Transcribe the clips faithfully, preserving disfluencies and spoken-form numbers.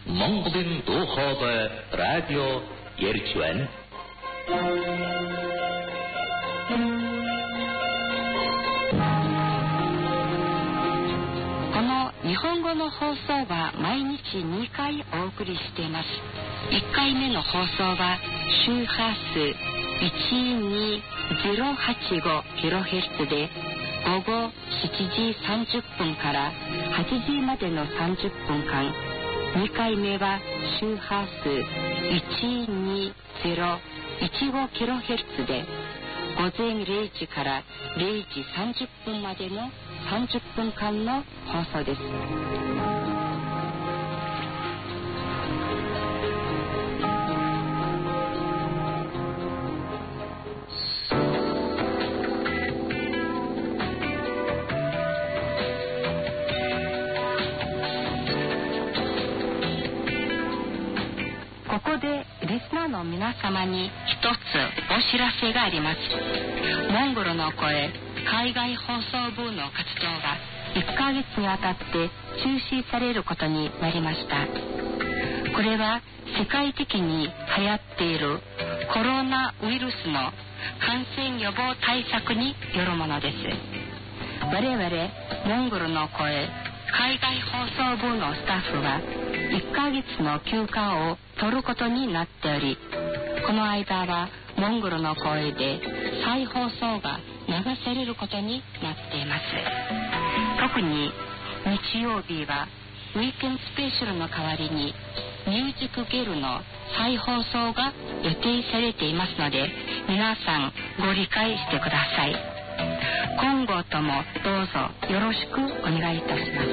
Mongolen Doorhoven Radio Yerchuan。 この日本語の放送は毎日にかいお送りしています。いっかいめの放送は周波数 いちにゼロはちごキロヘルツ で午後しちじさんじゅっぷんからはちじまでのさんじゅっぷんかん、にかいめは周波数 いちにゼロいちごキロヘルツ で午前れいじかられいじさんじゅっぷんまでのさんじゅっぷんかんの放送です。ここでリスナーの皆様に一つお知らせがあります。モンゴルの声海外放送部の活動がいっかげつにわたって中止されることになりました。これは世界的に流行っているコロナウイルスの感染予防対策によるものです。我々モンゴルの声海外放送部のスタッフはいっかげつの休暇を取ることになっており、この間はモンゴルの声で再放送が流されることになっています。特に日曜日はウィークエンドスペシャルの代わりにミュージックゲルの再放送が予定されていますので、皆さんご理解してください。今後ともどうぞよろしくお願いいたします。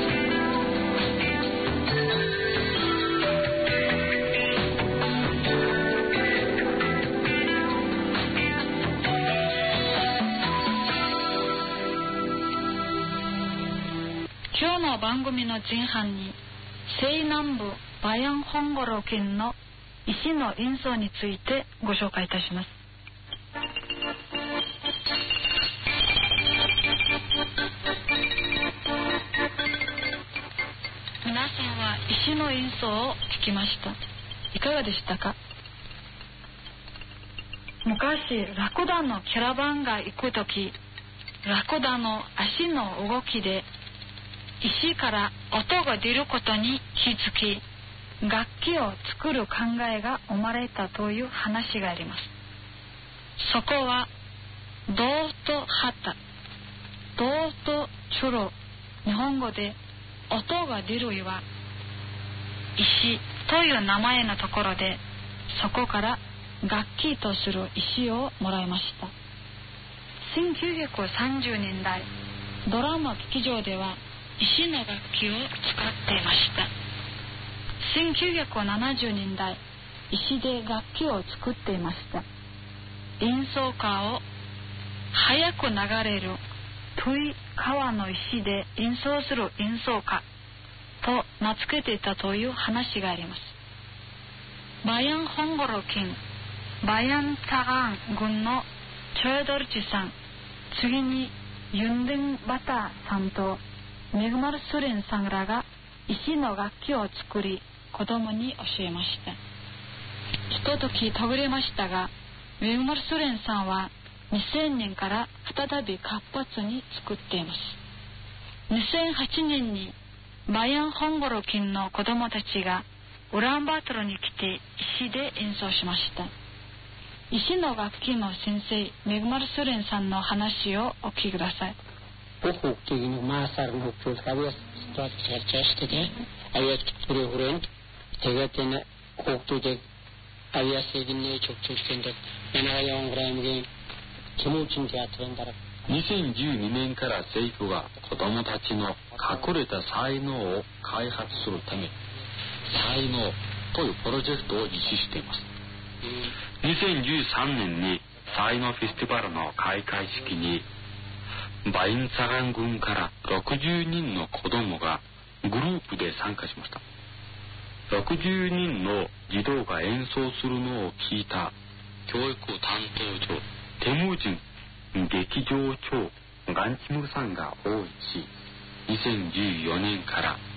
今日の番組の前半に西南部バヤンホンゴロ県の石の演奏についてご紹介いたします。皆さんは石の演奏を聞きました。いかがでしたか？昔ラクダのキャラバンが行くとき、ラクダの足の動きで石から音が出ることに気づき、楽器を作る考えが生まれたという話があります。そこは銅と旗、銅とチュロ、日本語で音が出る岩、石という名前のところで、そこから楽器とする石をもらいました。せんきゅうひゃくさんじゅうねんだい、ドラマ劇場では石の楽器を使っていました。せんきゅうひゃくななじゅうねんだい、石で楽器を作っていました。演奏家を速く流れる遠い川の石で演奏する演奏家と名付けていたという話があります。バヤンホンゴロ県バヤンタガン郡のチョエドルチさん、次にユンデンバタさんとメグマルスレンさんらが石の楽器を作り子供に教えました。ひととき途切れましたが、メグマルスレンさんはにせんねんから再び活発に作っています。にせんはちねんにバヤンホンゴロ県の子供たちがウランバートルに来て石で演奏しました。石の楽器の先生メグマルスレンさんの話をお聞きください。 Hukuktigini maasarnu kultabias stat charchashtege ayat purehurent tegatena hukuktuje ayaseginne chokchuskende yanayongramge kimuchin teatrendara。 にせんじゅうにねんから政府が子どもたちの隠れた才能を開発するため才能というプロジェクトを実施しています。にせんじゅうさんねんに才能フェスティバルの開会式にバインサガン郡からろくじゅうにんの子どもがグループで参加しました。ろくじゅうにんの児童が演奏するのを聞いた教育担当長テムージン劇場長ガンチムルさんが応援し、にせんじゅうよねんから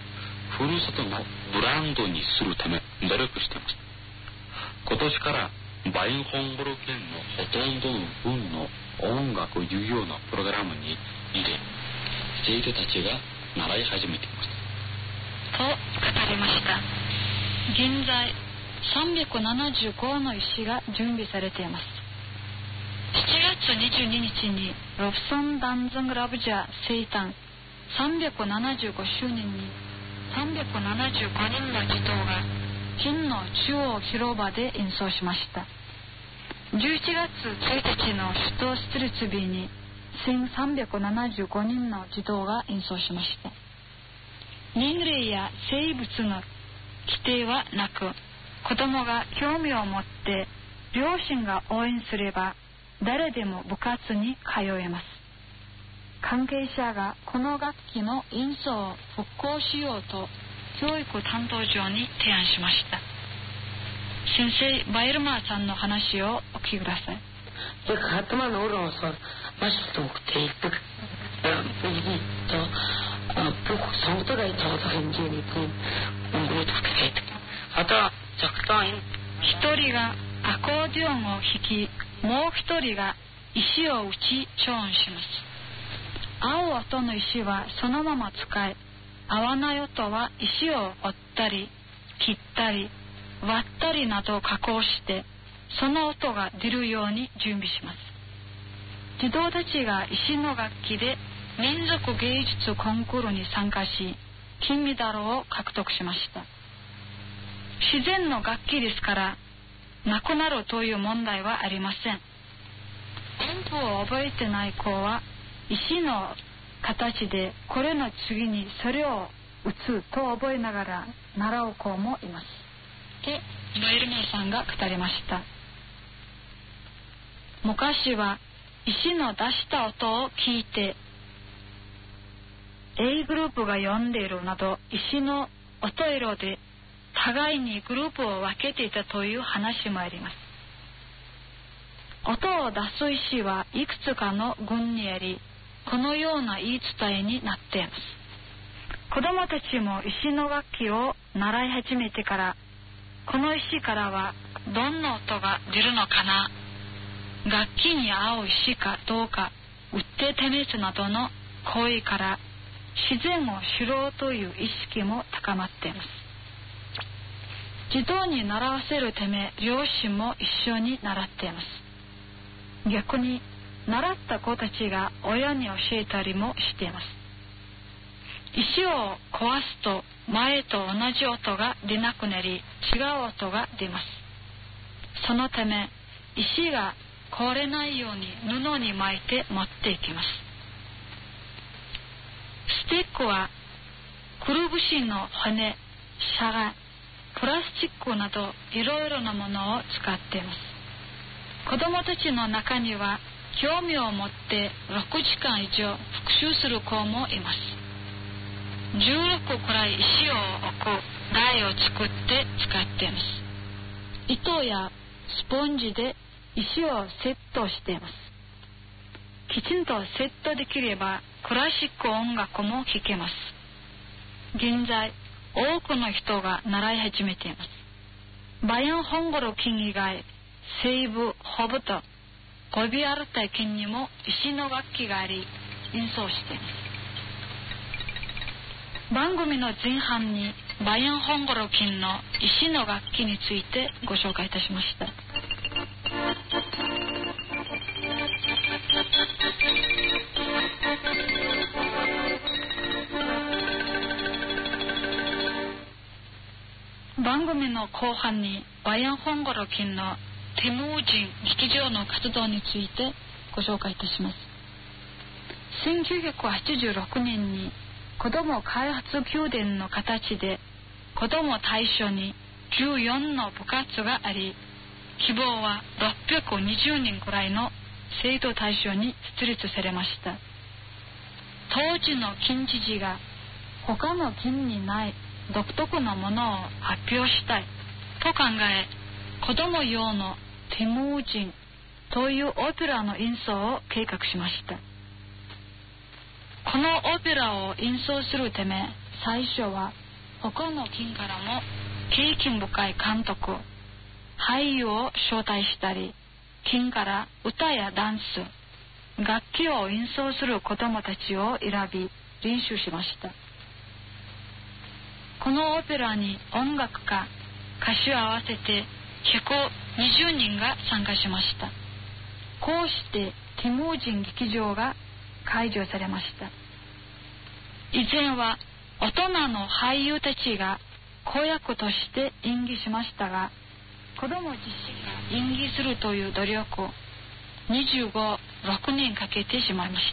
ふるさとのブランドにするため努力しています。今年からバインホンゴロ県のほとんどの分の音楽授業のプログラムに入れ、生徒たちが習い始めていますと語りました。現在さんびゃくななじゅうごの石が準備されています。しちがつにじゅうににちにロブソン・ダンズングラブジャー生誕さんびゃくななじゅうごしゅうねんにさんびゃくななじゅうごにんの児童が金の中央広場で演奏しました。じゅういちがつついたちの首都出立日にせんさんびゃくななじゅうごにんの児童が演奏しました。年齢や生物の規定はなく、子供が興味を持って両親が応援すれば誰でも部活に通えます。関係者がこの楽器の演奏を復興しようと教育担当長に提案しました。先生バイルマーさんの話をお聞きください。一人がアコーディオンを弾き、もう一人が石を打ち調音します。合う音の石はそのまま使い、合わない音は石を折ったり切ったり割ったりなどを加工してその音が出るように準備します。児童たちが石の楽器で民族芸術コンクールに参加し金メダルを獲得しました。自然の楽器ですからなくなるという問題はありません。音符を覚えてない子は石の形でこれの次にそれを打つと覚えながら習う子もいますってノエルメイさんが語りました。昔は石の出した音を聞いて A グループが読んでいるなど石の音色で互いにグループを分けていたという話もあります。音を出す石はいくつかの群にあり、このような言い伝えになっています。子供たちも石の楽器を習い始めてから、この石からはどんな音が出るのかな、楽器に合う石かどうか、打って試すなどの行為から自然を知ろうという意識も高まっています。児童に習わせるため両親も一緒に習っています。逆に習った子たちが親に教えたりもしています。石を壊すと前と同じ音が出なくなり違う音が出ます。そのため石が壊れないように布に巻いて持っていきます。スティックはくるぶしの骨、しゃが、プラスチックなどいろいろなものを使っています。子供たちの中には興味を持ってろくじかん以上復習する子もいます。じゅうろくくらい石を置く台を作って使っています。糸やスポンジで石をセットしています。きちんとセットできればクラシック音楽も弾けます。現在多くの人が習い始めています。バヤンホンゴロ県以外、西部ホブとゴビアルタイ県にも石の楽器があり演奏しています。番組の前半にバヤンホンゴロ県の石の楽器についてご紹介いたしました。番組の後半にバヤンホンゴロ県のテムージン劇場の活動についてご紹介いたします。せんきゅうひゃくはちじゅうろくねんに子ども開発宮殿の形で子ども対象にじゅうよんの部活があり、希望はろっぴゃくにじゅうにんくらいの生徒対象に設立されました。当時の県知事が他の県にない独特なものを発表したいと考え、子ども用のテムージンというオペラの演奏を計画しました。このオペラを演奏するため最初は他の県からも経験深い監督、俳優を招待したり、県から歌やダンス、楽器を演奏する子どもたちを選び練習しました。このオペラに音楽家、歌手合わせてひゃくにじゅうにんが参加しました。こうしてティモージン劇場が開場されました。以前は大人の俳優たちが子役として演技しましたが、子供自身が演技するという努力をにじゅうご、ろくねんかけてしまいました。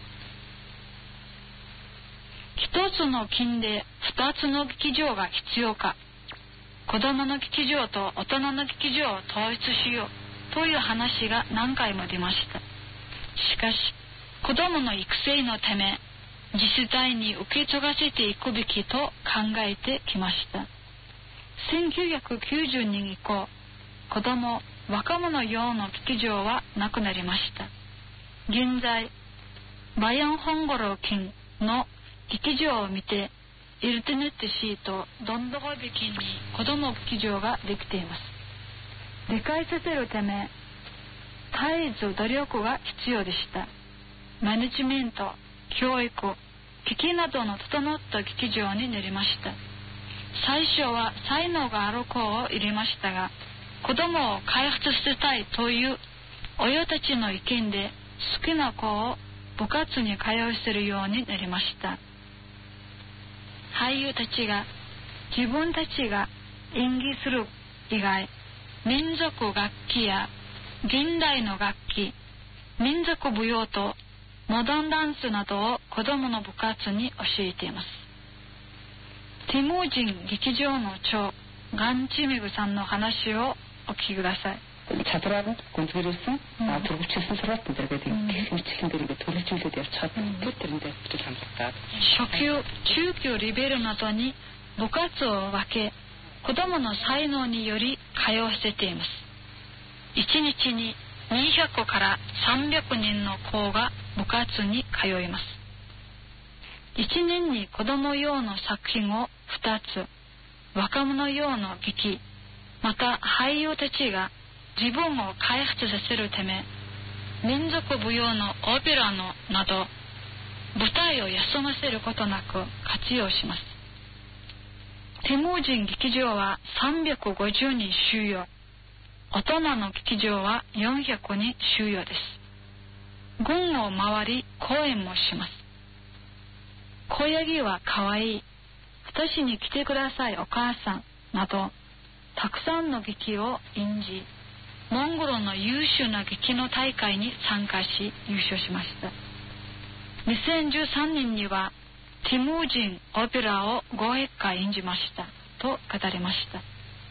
一つの県で二つの劇場が必要か、子供の劇場と大人の劇場を統一しようという話が何回も出ました。しかし子供の育成のため次世代に受け継がせていくべきと考えてきました。せんきゅうひゃくきゅうじゅうねん以降、子供若者用の劇場はなくなりました。現在バヤンホンゴロ県の劇場を見てイルテネットシーとドンドゴビ県に子供劇場ができています。理解させるため絶えず努力が必要でした。マネジメント、教育、機器などの整った劇場になりました。最初は才能がある子を入れましたが、子供を開発させたいという親たちの意見で好きな子を部活に通わせるようになりました。俳優たちが自分たちが演技する以外、民族楽器や現代の楽器、民族舞踊とモダンダンスなどを子供の部活に教えています。ティモージン劇場の長ガンチメグさんの話をお聞きください。 чадвараа гүнзгийрсэн төрөвчлсэн сургалтын зэрэг тийм хэмжээхэн дээр ингээд төлөвчлөлөд явж чаддаг тэрэндээ бүтэл хамрагдаад 初級、中級レベルなどに部活を分け、子供の才能により通わせています。いちにちににひゃくからさんびゃくにんの子が部活に通います。いちねんに子供用の作品をふたつ、若者用の劇、また俳優たちが自分を開発させるため、民族舞踊のオペラのなど舞台を休ませることなく活用します。ティモージン劇場はさんびゃくごじゅうにん収容、大人の劇場はよんひゃくにん収容です。軍を回り公演もします。小ヤギはかわいい、私に来てくださいお母さんなど、たくさんの劇を演じ、モンゴルの優秀な劇の大会に参加し優勝しました。にせんじゅうさんねんにはティモージンオペラをごひゃっかい演じましたと語りました。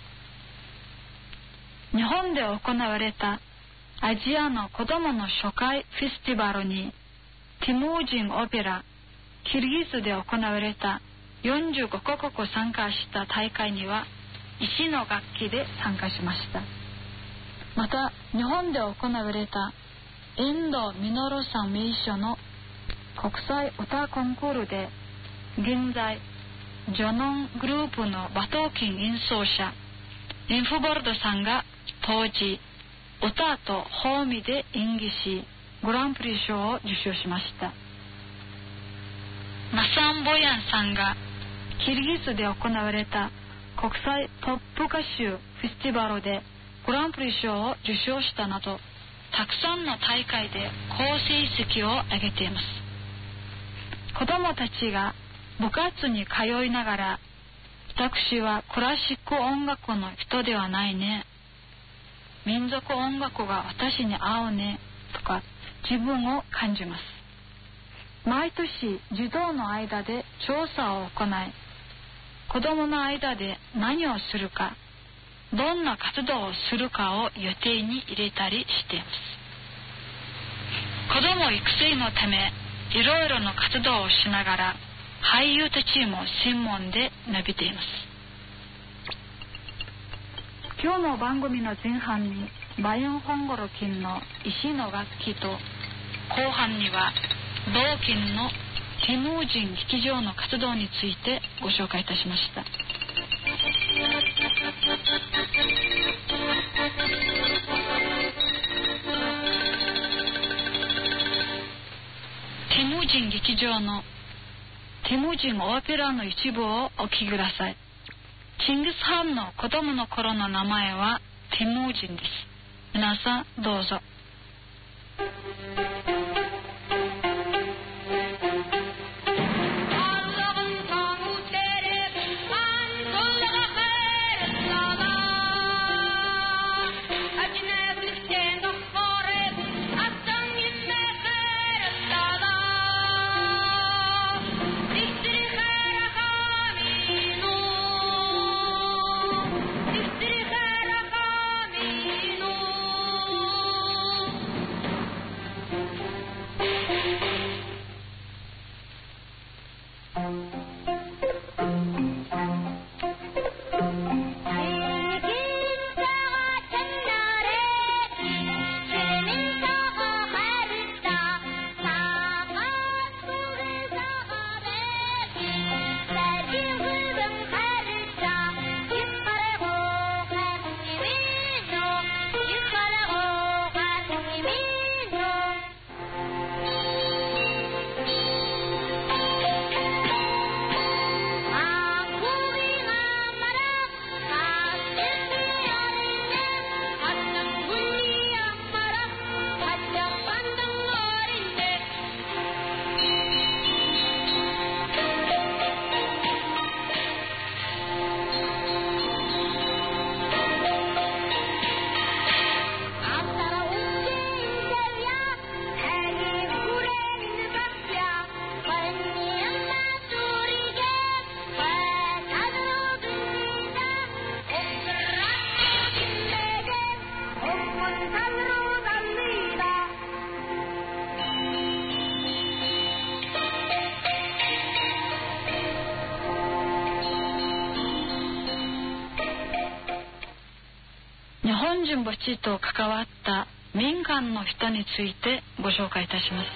日本で行われたアジアの子どもの初回フェスティバルにティモージンオペラ、キルギスで行われたよんじゅうごかこく参加した大会には石の楽器で参加しました。また日本で行われた遠藤実さん名所の国際歌コンクールで、現在ジョノングループの馬頭琴演奏者エンフボルドさんが当時歌とホーミで演技しグランプリ賞を受賞しました。マサンボヤンさんがキルギスで行われた国際トップ歌手フェスティバルでグランプリ賞を受賞したなど、たくさんの大会で好成績を上げています。子どもたちが部活に通いながら、私はクラシック音楽の人ではないね、民族音楽が私に合うねとか自分を感じます。毎年児童の間で調査を行い、子どもの間で何をするか、どんな活動をするかを予定に入れたりしています。子ども育成のためいろいろな活動をしながら、俳優たちも専門で伸びています。今日の番組の前半にバヤンホンゴロ琴の石の楽器と、後半には銅琴のテムージン劇場の活動についてご紹介いたしました。テムージン劇場のテムージンオペラの一部をお聴きください。チンギス・ハンの子供の頃の名前はテムージンです。皆さんどうぞ。日本人墓地と関わった民間の人についてご紹介いたします。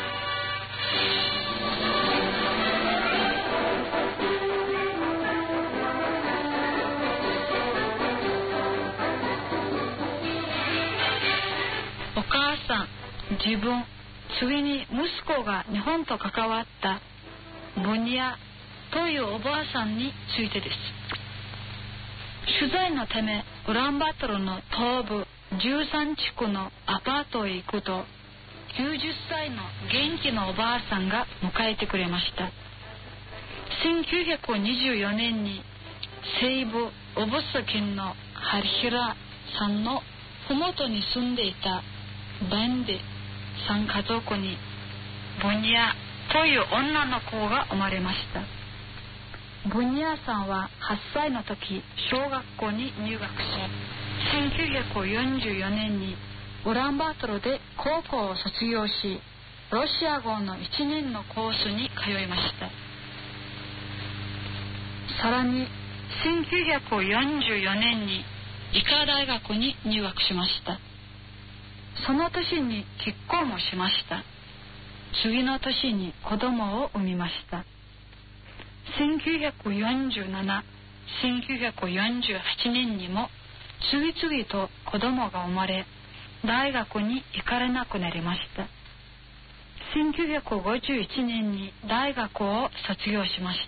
お母さん、自分、次に息子が日本と関わったブニアというおばあさんについてです。取材のためウランバートルの東部じゅうさん地区のアパートへ行くと、きゅうじゅっさいの元気なおばあさんが迎えてくれました。せんきゅうひゃくにじゅうよねんに西部オブス県のハリヒラさんのふもとに住んでいたバンデさん家族にブニアという女の子が生まれました。ブニアさんははっさいの時小学校に入学し、せんきゅうひゃくよんじゅうよねんにウランバートルで高校を卒業し、ロシア語のいちねんのコースに通いました。さらにせんきゅうひゃくよんじゅうよねんに医科大学に入学しました。その年に結婚もしました。次の年に子供を産みました。せんきゅうひゃくよんじゅうなな、せんきゅうひゃくよんじゅうはちねんにも次々と子供が生まれ、大学に行かれなくなりました。せんきゅうひゃくごじゅういちねんに大学を卒業しました。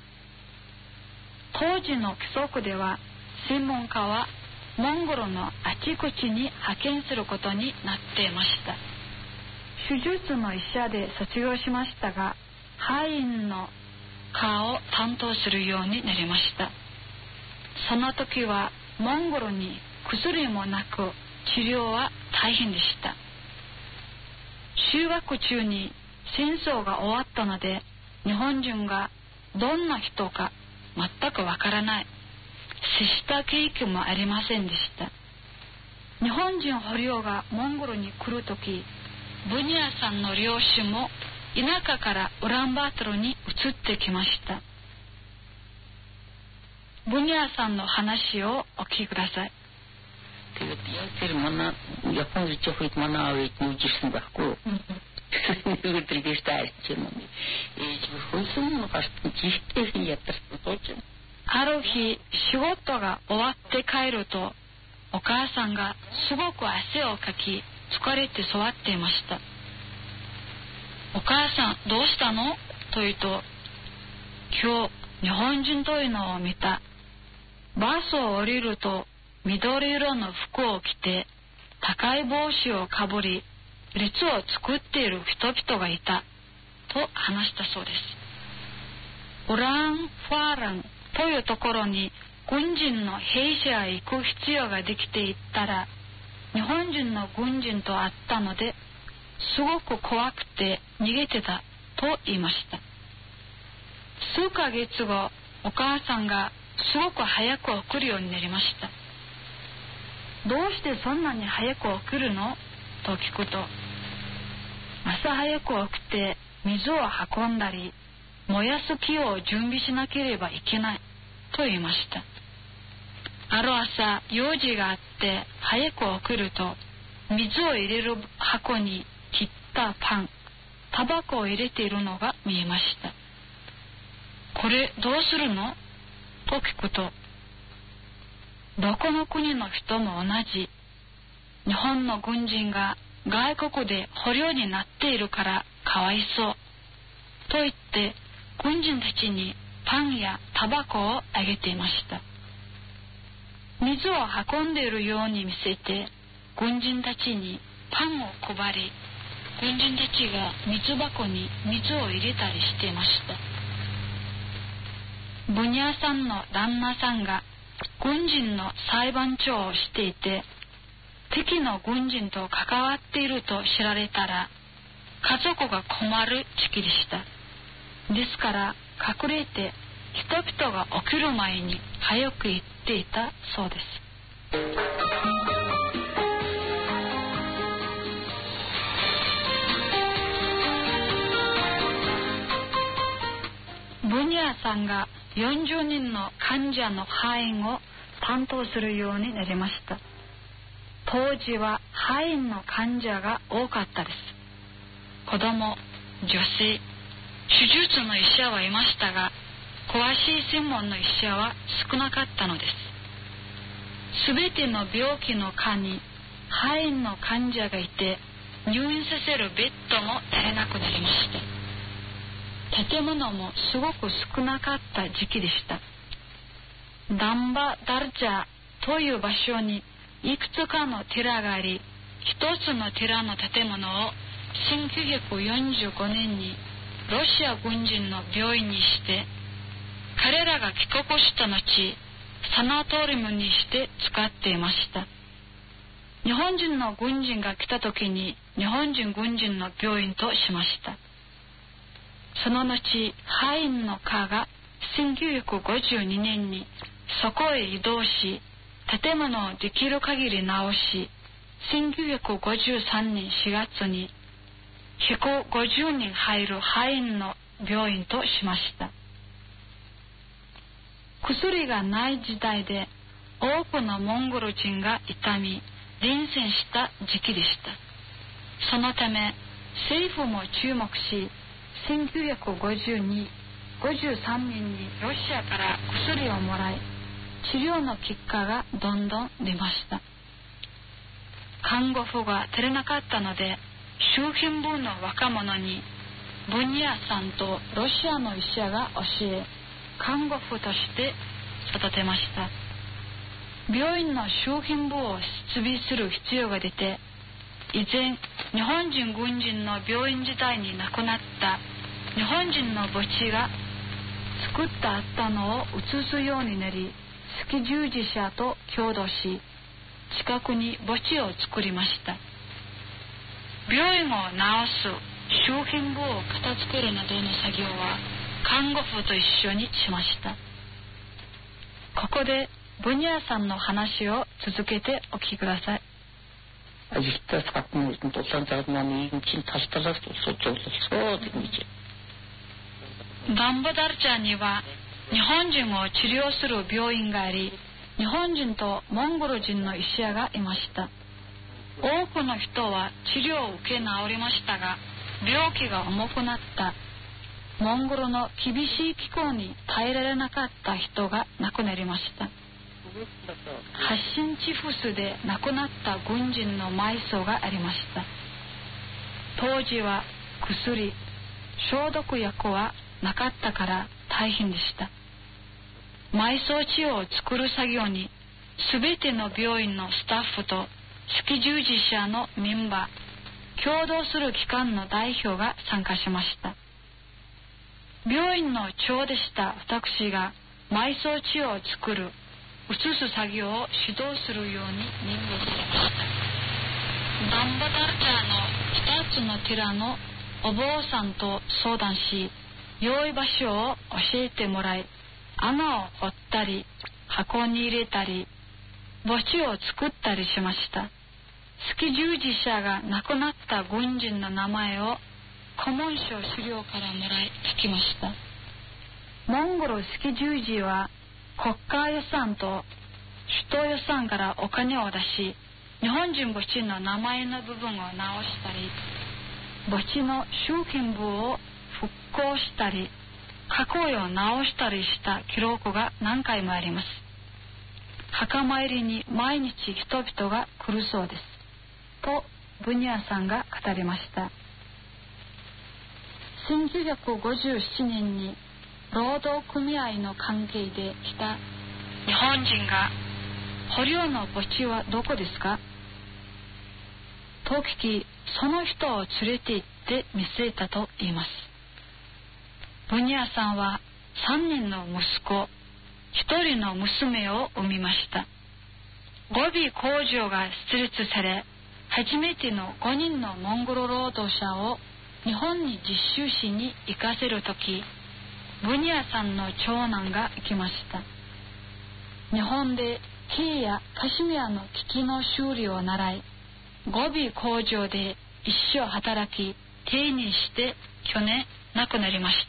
当時の規則では専門家はモンゴルのあちこちに派遣することになっていました。手術の医者で卒業しましたが、肺炎の科を担当するようになりました。その時はモンゴルに薬もなく治療は大変でした。修学中に戦争が終わったので、日本人がどんな人か全くわからない、接した経験もありませんでした。日本人捕虜がモンゴルに来るとき、ブニアさんの両親も田舎からウランバートルに移ってきました。ブニアさんの話をお聞きください。 тэгээд яг тэр манай Япон зүйчүүд манай аваад нүжсэн байхгүй. Тэгээд тэр дэвтэр чинь ээ хөөсөн гарт жиштэй ятарсан тооч. ある日仕事が終わって帰るとお母さんがすごく汗をかき疲れて座っていました。お母さんどうしたのと言うと、今日日本人というのを見た。バスを降りると緑色の服を着て高い帽子をかぶり列を作っている人々がいたと話したそうです。ウランファーランというところに軍人の兵士が行く必要ができていったら、日本人の軍人と会ったのですごく怖くて逃げてたと言いました。数ヶ月後、お母さんがすごく早く起きるようになりました。どうしてそんなに早く起きるのと聞くと、朝早く起きて水を運んだり燃やす木を準備しなければいけないと言いました。ある朝用事があって早く起きると、水を入れる箱に切ったパン、タバコを入れているのが見えました。これどうするのと聞くと、どこの国の人も同じ。日本の軍人が外国で捕虜になっているからかわいそうと言って軍人たちにパンやタバコをあげていました。水を運んでいるように見せて軍人たちにパンを配り、軍人たちが水箱に水を入れたりしていました。ブニャーさんの旦那さんが軍人の裁判長をしていて、敵の軍人と関わっていると知られたら家族が困る時期でした。ですから隠れて人々が起きる前に早く行っていたそうです。ブニャーさんがよんじゅうにんの患者の肺炎を担当するようになりました。当時は肺炎の患者が多かったです。子供、女性、手術の医者はいましたが、詳しい専門の医者は少なかったのです。すべての病気の科に肺炎の患者がいて、入院させるベッドも足りなくなりました。建物もすごく少なかった時期でした。ダンバダルチャーという場所にいくつかの寺があり、一つの寺の建物をせんきゅうひゃくよんじゅうごねんにロシア軍人の病院にして、彼らが帰国した後サナトリウムにして使っていました。日本人の軍人が来た時に日本人軍人の病院としました。その後肺炎の科がせんきゅうひゃくごじゅうにねんにそこへ移動し、建物をできる限り直し、せんきゅうひゃくごじゅうさんねんしがつにひゃくごじゅうにん入る肺炎の病院としました。薬がない時代で多くのモンゴル人が痛み伝染した時期でした。そのため政府も注目し、せんきゅうひゃくごじゅうに、ごじゅうさんねんにロシアから薬をもらい、治療の結果がどんどん出ました。看護婦が足りなかったので、周辺部の若者にブニャーさんとロシアの医者が教え、看護婦として育てました。病院の周辺部を設備する必要が出て、以前日本人軍人の病院時代に亡くなった日本人の墓地が作ったあったのを移すようになり、赤十字社と共同し近くに墓地を作りました。病院を直す、周辺部を片付けるなどの作業は看護婦と一緒にしました。ここでブニャーさんの話を続けてお聞きください。ダンバダルチャーには日本人を治療する病院があり、 日本人とモンゴル人の医者がいました。多くの人は治療を受け治りましたが、病気が重くなった。モンゴルの厳しい気候に耐えられなかった人が亡くなりました。発疹チフスで亡くなった軍人の埋葬がありました。当時は薬、消毒薬はなかったから大変でした。埋葬地を作る作業にすべての病院のスタッフと赤十字社のメンバー、共同する機関の代表が参加しました。病院の長でした私が埋葬地を作る、移す作業を指導するように任務されました。ダンバダルチャーの二つの寺のお坊さんと相談し、良い場所を教えてもらい、穴を掘ったり箱に入れたり墓地を作ったりしました。赤十字社が亡くなった軍人の名前を古文書資料からもらい書きました。モンゴル赤十字は国家予算と首都予算からお金を出し、日本人墓地の名前の部分を直したり、墓地の周辺部を復興したり、囲いを直したりした記録が何回もあります。墓参りに毎日人々が来るそうです。と、ブニャーさんが語りました。せんきゅうひゃくごじゅうななねんに労働組合の関係で来た日本人が、捕虜の墓地はどこですかと聞き、その人を連れて行って見せたと言います。ブニャーさんはさんにんの息子、ひとりの娘を産みました。ゴビ工場が設立され、初めてのごにんのモンゴル労働者を日本に実習しに行かせるとき、ブニャーさんの長男が行きました。日本で木やカシミヤの機器の修理を習い、ゴビ工場で一生働き、定年して去年亡くなりました。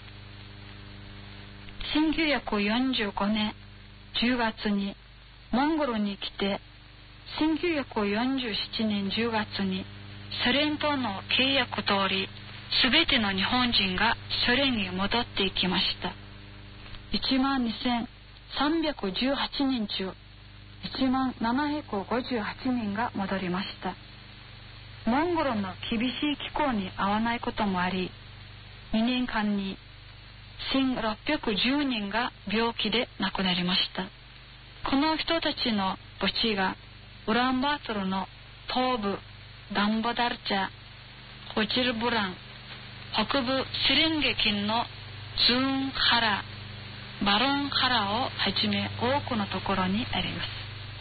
せんきゅうひゃくよんじゅうごねんじゅうがつにモンゴルに来て、せんきゅうひゃくよんじゅうななねんじゅうがつにソ連との契約通り、すべての日本人がソ連に戻っていきました。いちまんにせんさんびゃくじゅうはちにん中、いちまんななひゃくごじゅうはちにんが戻りました。モンゴルの厳しい気候に合わないこともあり、にねんかんにせんろっぴゃくじゅうにんが病気で亡くなりました。この人たちの墓地がウランバートルの東部ダンバダルチャ、ホチルブラン、北部セレンゲ近のズーンハラ、バロンハラをはじめ多くのところにあります。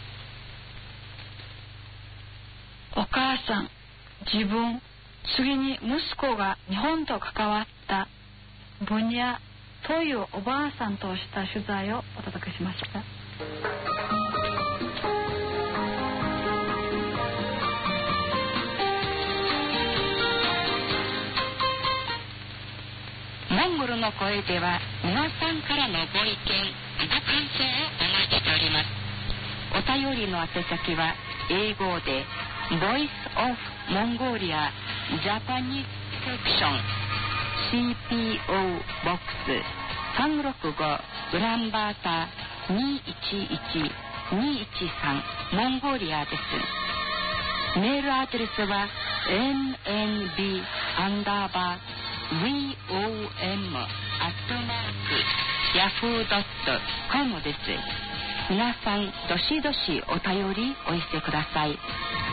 お母さん、自分、次に息子が日本と関わったブニャというおばあさんとした取材をお届けしました。 モンゴルの声では皆さんからのご意見、ご感想をお待ちしております。お便りの宛先は英語で Voice of Mongolia Japanese Section シーピーオー ボックスさんろくごウランバータにいちいちにいちさんモンゴリアです。メールアドレスは エヌエヌビー アンダーバー ブイオーエム アットマーク ヤフー ドット コム です。皆さんどしどしお便りお寄せください。